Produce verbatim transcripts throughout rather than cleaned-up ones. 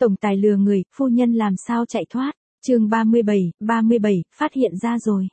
Tổng tài lừa người, phu nhân làm sao chạy thoát. Chương ba mươi bảy, ba mươi bảy, phát hiện ra rồi.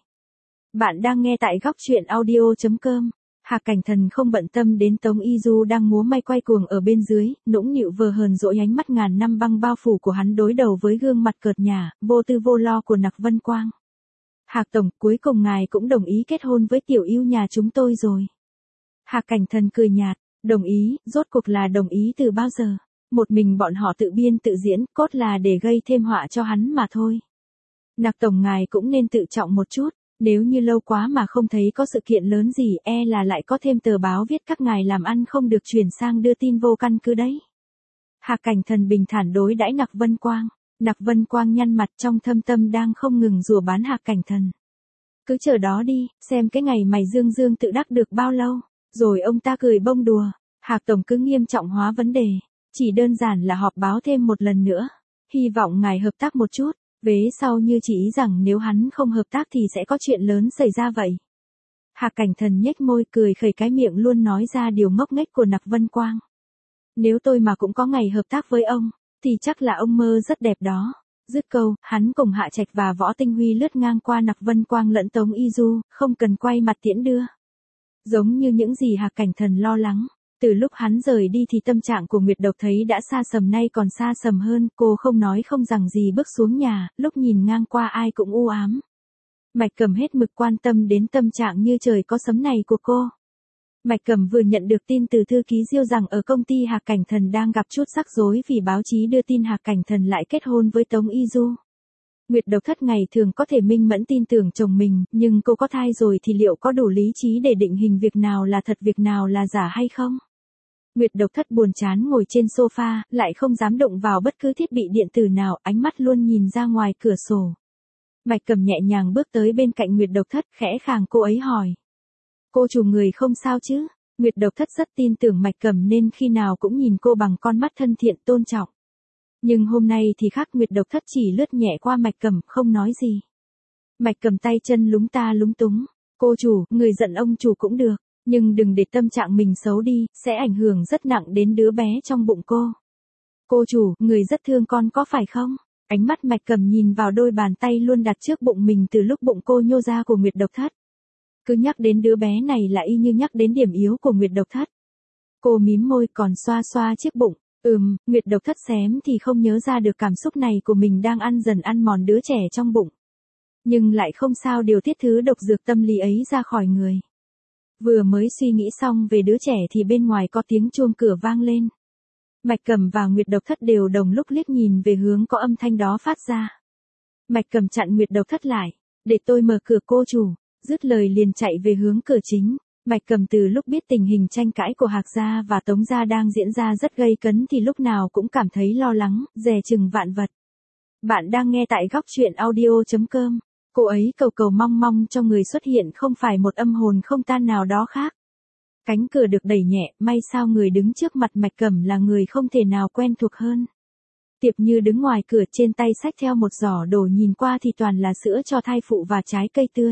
Bạn đang nghe tại góc truyện audio chấm com. Hạc Cảnh Thần không bận tâm đến Tống Y Du đang múa may quay cuồng ở bên dưới, nũng nịu vờ hờn dỗi ánh mắt ngàn năm băng bao phủ của hắn đối đầu với gương mặt cợt nhả, vô tư vô lo của Nặc Vân Quang. Hạc Tổng, cuối cùng ngài cũng đồng ý kết hôn với tiểu yêu nhà chúng tôi rồi. Hạc Cảnh Thần cười nhạt, đồng ý, rốt cuộc là đồng ý từ bao giờ? Một mình bọn họ tự biên tự diễn, cốt là để gây thêm họa cho hắn mà thôi. Nặc Tổng ngài cũng nên tự trọng một chút, nếu như lâu quá mà không thấy có sự kiện lớn gì e là lại có thêm tờ báo viết các ngài làm ăn không được chuyển sang đưa tin vô căn cứ đấy. Hạc Cảnh Thần bình thản đối đãi Nặc Vân Quang. Nặc Vân Quang nhăn mặt trong thâm tâm đang không ngừng rủa bán Hạc Cảnh Thần. Cứ chờ đó đi, xem cái ngày mày dương dương tự đắc được bao lâu, rồi ông ta cười bông đùa. Hạc Tổng cứ nghiêm trọng hóa vấn đề, chỉ đơn giản là họp báo thêm một lần nữa, hy vọng ngài hợp tác một chút, vế sau như chỉ ý rằng nếu hắn không hợp tác thì sẽ có chuyện lớn xảy ra vậy. Hạc Cảnh Thần nhếch môi cười khẩy cái miệng luôn nói ra điều ngốc nghếch của Nặc Vân Quang. Nếu tôi mà cũng có ngày hợp tác với ông, thì chắc là ông mơ rất đẹp đó. Dứt câu, hắn cùng Hạ Trạch và Võ Tinh Huy lướt ngang qua Nặc Vân Quang lẫn Tống Y Du, không cần quay mặt tiễn đưa. Giống như những gì Hạc Cảnh Thần lo lắng, từ lúc hắn rời đi thì tâm trạng của Nguyệt Độc thấy đã xa sầm nay còn xa sầm hơn, cô không nói không rằng gì bước xuống nhà, lúc nhìn ngang qua ai cũng u ám. Mạch Cầm hết mực quan tâm đến tâm trạng như trời có sấm này của cô. Mạch Cầm vừa nhận được tin từ thư ký Diêu rằng ở công ty Hạc Cảnh Thần đang gặp chút rắc rối vì báo chí đưa tin Hạc Cảnh Thần lại kết hôn với Tống Y Du. Nguyệt Độc Thất ngày thường có thể minh mẫn tin tưởng chồng mình, nhưng cô có thai rồi thì liệu có đủ lý trí để định hình việc nào là thật việc nào là giả hay không? Nguyệt Độc Thất buồn chán ngồi trên sofa, lại không dám động vào bất cứ thiết bị điện tử nào, ánh mắt luôn nhìn ra ngoài cửa sổ. Mạch Cầm nhẹ nhàng bước tới bên cạnh Nguyệt Độc Thất, khẽ khàng cô ấy hỏi. Cô chủ người không sao chứ? Nguyệt Độc Thất rất tin tưởng Mạch Cầm nên khi nào cũng nhìn cô bằng con mắt thân thiện tôn trọng. Nhưng hôm nay thì khác, Nguyệt Độc Thất chỉ lướt nhẹ qua Mạch Cầm, không nói gì. Mạch Cầm tay chân lúng ta lúng túng. Cô chủ, người giận ông chủ cũng được, nhưng đừng để tâm trạng mình xấu đi, sẽ ảnh hưởng rất nặng đến đứa bé trong bụng cô. Cô chủ, người rất thương con có phải không? Ánh mắt Mạch Cầm nhìn vào đôi bàn tay luôn đặt trước bụng mình từ lúc bụng cô nhô ra của Nguyệt Độc Thất. Cứ nhắc đến đứa bé này là y như nhắc đến điểm yếu của Nguyệt Độc Thất. Cô mím môi còn xoa xoa chiếc bụng. Ừm, Nguyệt Độc Thất xém thì không nhớ ra được cảm xúc này của mình đang ăn dần ăn mòn đứa trẻ trong bụng. Nhưng lại không sao điều tiết thứ độc dược tâm lý ấy ra khỏi người. Vừa mới suy nghĩ xong về đứa trẻ thì bên ngoài có tiếng chuông cửa vang lên. Mạch Cầm và Nguyệt Độc Thất đều đồng lúc liếc nhìn về hướng có âm thanh đó phát ra. Mạch Cầm chặn Nguyệt Độc Thất lại. Để tôi mở cửa cô chủ. Dứt lời liền chạy về hướng cửa chính. Mạch Cầm từ lúc biết tình hình tranh cãi của Hạc gia và Tống gia đang diễn ra rất gay cấn thì lúc nào cũng cảm thấy lo lắng, dè chừng vạn vật. Bạn đang nghe tại góc truyện audio chấm com. Cô ấy cầu cầu mong mong cho người xuất hiện không phải một âm hồn không tan nào đó khác. Cánh cửa được đẩy nhẹ, may sao người đứng trước mặt Mạch Cầm là người không thể nào quen thuộc hơn. Tiệp Như đứng ngoài cửa trên tay xách theo một giỏ đồ, nhìn qua thì toàn là sữa cho thai phụ và trái cây tươi.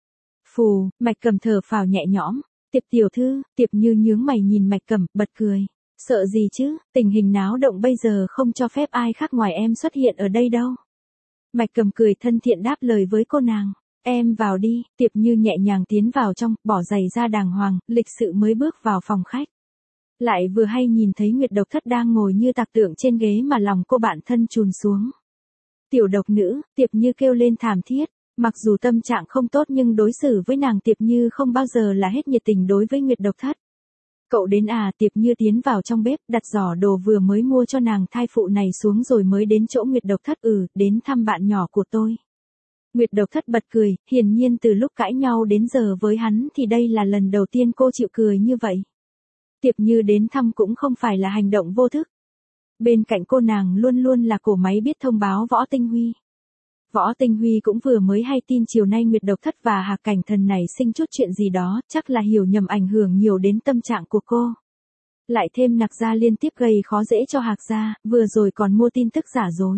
Phù, Mạch Cầm thở phào nhẹ nhõm. Tiệp tiểu thư, Tiệp Như nhướng mày nhìn Mạch Cầm, bật cười. Sợ gì chứ, tình hình náo động bây giờ không cho phép ai khác ngoài em xuất hiện ở đây đâu. Mạch Cầm cười thân thiện đáp lời với cô nàng. Em vào đi. Tiệp Như nhẹ nhàng tiến vào trong, bỏ giày ra đàng hoàng, lịch sự mới bước vào phòng khách. Lại vừa hay nhìn thấy Nguyệt Độc Thất đang ngồi như tạc tượng trên ghế mà lòng cô bạn thân chùn xuống. Tiểu độc nữ, Tiệp Như kêu lên thảm thiết. Mặc dù tâm trạng không tốt nhưng đối xử với nàng Tiệp Như không bao giờ là hết nhiệt tình đối với Nguyệt Độc Thất. Cậu đến à? Tiệp Như tiến vào trong bếp, đặt giỏ đồ vừa mới mua cho nàng thai phụ này xuống rồi mới đến chỗ Nguyệt Độc Thất. Ừ, đến thăm bạn nhỏ của tôi. Nguyệt Độc Thất bật cười, hiển nhiên từ lúc cãi nhau đến giờ với hắn thì đây là lần đầu tiên cô chịu cười như vậy. Tiệp Như đến thăm cũng không phải là hành động vô thức. Bên cạnh cô nàng luôn luôn là cổ máy biết thông báo Võ Tinh Huy. Võ Tinh Huy cũng vừa mới hay tin chiều nay Nguyệt Độc Thất và Hạc Cảnh Thần này sinh chút chuyện gì đó, chắc là hiểu nhầm ảnh hưởng nhiều đến tâm trạng của cô. Lại thêm Nặc gia liên tiếp gây khó dễ cho Hạc gia, vừa rồi còn mua tin tức giả dối.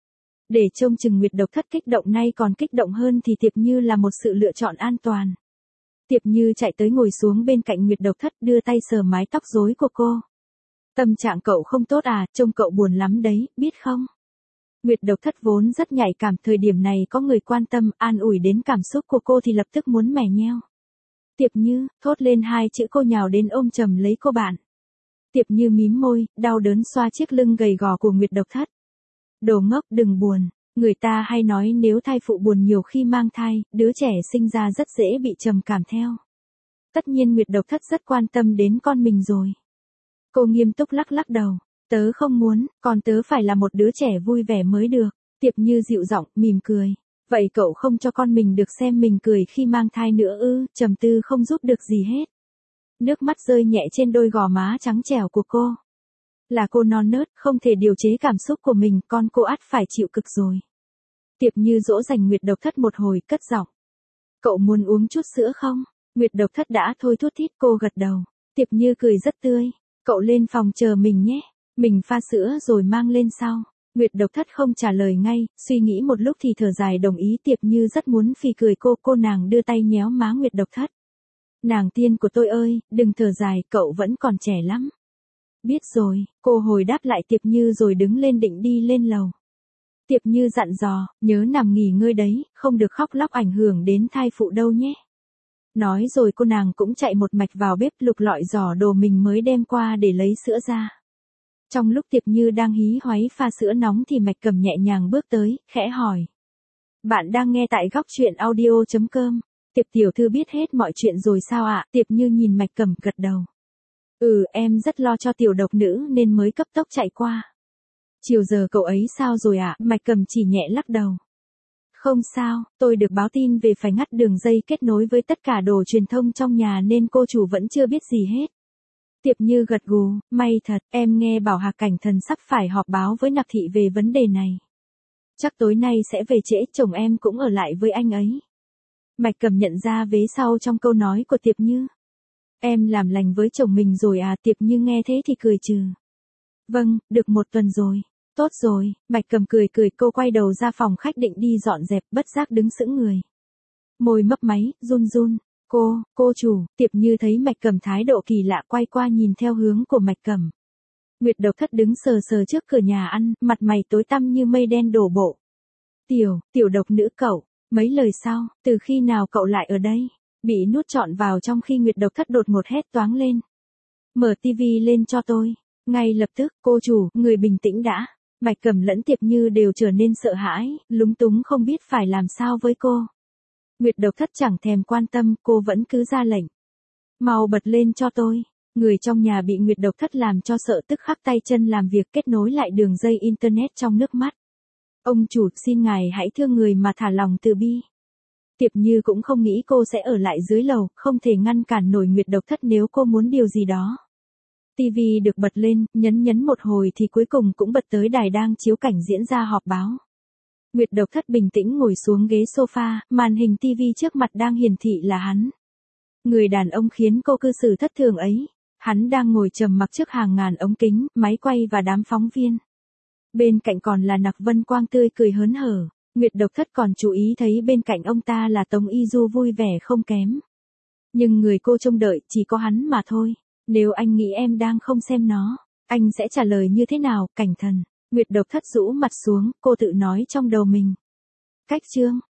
Để trông chừng Nguyệt Độc Thất kích động nay còn kích động hơn thì Tiệp Như là một sự lựa chọn an toàn. Tiệp Như chạy tới ngồi xuống bên cạnh Nguyệt Độc Thất đưa tay sờ mái tóc rối của cô. Tâm trạng cậu không tốt à, trông cậu buồn lắm đấy, biết không? Nguyệt Độc Thất vốn rất nhạy cảm, thời điểm này có người quan tâm, an ủi đến cảm xúc của cô thì lập tức muốn mè nheo. Tiệp Như, thốt lên hai chữ, cô nhào đến ôm chầm lấy cô bạn. Tiệp Như mím môi, đau đớn xoa chiếc lưng gầy gò của Nguyệt Độc Thất. Đồ ngốc, đừng buồn, người ta hay nói nếu thai phụ buồn nhiều khi mang thai, đứa trẻ sinh ra rất dễ bị trầm cảm theo. Tất nhiên Nguyệt Độc Thất rất quan tâm đến con mình rồi. Cô nghiêm túc lắc lắc đầu, tớ không muốn, còn tớ phải là một đứa trẻ vui vẻ mới được. Tiệp Như dịu giọng, mỉm cười. Vậy cậu không cho con mình được xem mình cười khi mang thai nữa ư? Trầm Tư không giúp được gì hết. Nước mắt rơi nhẹ trên đôi gò má trắng trẻo của cô. Là cô non nớt, không thể điều chế cảm xúc của mình, con cô ắt phải chịu cực rồi. Tiệp Như dỗ dành Nguyệt Độc Thất một hồi, cất giọng. Cậu muốn uống chút sữa không? Nguyệt Độc Thất đã thôi thút thít, cô gật đầu. Tiệp Như cười rất tươi. Cậu lên phòng chờ mình nhé. Mình pha sữa rồi mang lên sau. Nguyệt Độc Thất không trả lời ngay, suy nghĩ một lúc thì thở dài đồng ý. Tiệp Như rất muốn phì cười cô, cô nàng đưa tay nhéo má Nguyệt Độc Thất. Nàng tiên của tôi ơi, đừng thở dài, cậu vẫn còn trẻ lắm. Biết rồi, cô hồi đáp lại Tiệp Như rồi đứng lên định đi lên lầu. Tiệp Như dặn dò, nhớ nằm nghỉ ngơi đấy, không được khóc lóc ảnh hưởng đến thai phụ đâu nhé. Nói rồi cô nàng cũng chạy một mạch vào bếp lục lọi giỏ đồ mình mới đem qua để lấy sữa ra. Trong lúc Tiệp Như đang hí hoáy pha sữa nóng thì Mạch Cầm nhẹ nhàng bước tới, khẽ hỏi. Bạn đang nghe tại góc truyện audio chấm com. Tiệp tiểu thư biết hết mọi chuyện rồi sao ạ? Tiệp Như nhìn Mạch Cầm gật đầu. Ừ, em rất lo cho tiểu độc nữ nên mới cấp tốc chạy qua. Chiều giờ cậu ấy sao rồi ạ? Mạch Cầm chỉ nhẹ lắc đầu. Không sao, tôi được báo tin về phải ngắt đường dây kết nối với tất cả đồ truyền thông trong nhà nên cô chủ vẫn chưa biết gì hết. Tiệp Như gật gù, may thật, em nghe bảo Hạc Cảnh Thần sắp phải họp báo với Nạp Thị về vấn đề này. Chắc tối nay sẽ về trễ, chồng em cũng ở lại với anh ấy. Mạch Cầm nhận ra vế sau trong câu nói của Tiệp Như. Em làm lành với chồng mình rồi à? Tiệp Như nghe thế thì cười trừ. Vâng, được một tuần rồi. Tốt rồi, Mạch Cầm cười cười, cô quay đầu ra phòng khách định đi dọn dẹp, bất giác đứng sững người. Môi mấp máy, run run. Cô, cô chủ, Tiệp Như thấy Mạch Cầm thái độ kỳ lạ quay qua nhìn theo hướng của Mạch Cầm. Nguyệt Độc Thất đứng sờ sờ trước cửa nhà ăn, mặt mày tối tăm như mây đen đổ bộ. Tiểu, tiểu độc nữ cậu, mấy lời sau, từ khi nào cậu lại ở đây? Bị nuốt trọn vào trong khi Nguyệt Độc Thất đột ngột hét toáng lên. Mở tivi lên cho tôi. Ngay lập tức, cô chủ, người bình tĩnh đã. Mạch Cầm lẫn Tiệp Như đều trở nên sợ hãi, lúng túng không biết phải làm sao với cô. Nguyệt Độc Thất chẳng thèm quan tâm, cô vẫn cứ ra lệnh. Mau bật lên cho tôi. Người trong nhà bị Nguyệt Độc Thất làm cho sợ tức khắc tay chân làm việc kết nối lại đường dây internet trong nước mắt. Ông chủ, xin ngài hãy thương người mà thả lòng từ bi. Tiệp Như cũng không nghĩ cô sẽ ở lại dưới lầu, không thể ngăn cản nổi Nguyệt Độc Thất nếu cô muốn điều gì đó. Tivi được bật lên, nhấn nhấn một hồi thì cuối cùng cũng bật tới đài đang chiếu cảnh diễn ra họp báo. Nguyệt Độc Thất bình tĩnh ngồi xuống ghế sofa, màn hình tivi trước mặt đang hiển thị là hắn. Người đàn ông khiến cô cư xử thất thường ấy. Hắn đang ngồi trầm mặc trước hàng ngàn ống kính, máy quay và đám phóng viên. Bên cạnh còn là Nặc Vân Quang tươi cười hớn hở. Nguyệt Độc Thất còn chú ý thấy bên cạnh ông ta là Tống Y Du vui vẻ không kém. Nhưng người cô trông đợi chỉ có hắn mà thôi. Nếu anh nghĩ em đang không xem nó, anh sẽ trả lời như thế nào? Cảnh Thần. Nguyệt Độc Thất rũ mặt xuống, cô tự nói trong đầu mình. Cách chương,